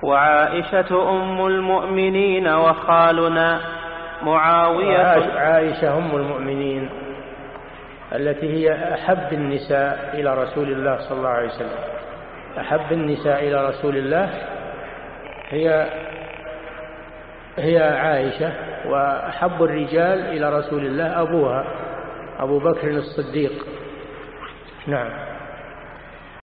وعائشة أم المؤمنين وخالنا معاوية. عائشة أم المؤمنين التي هي أحب النساء إلى رسول الله صلى الله عليه وسلم. أحب النساء إلى رسول الله هي عائشة، وأحب الرجال إلى رسول الله أبوها أبو بكر الصديق. نعم.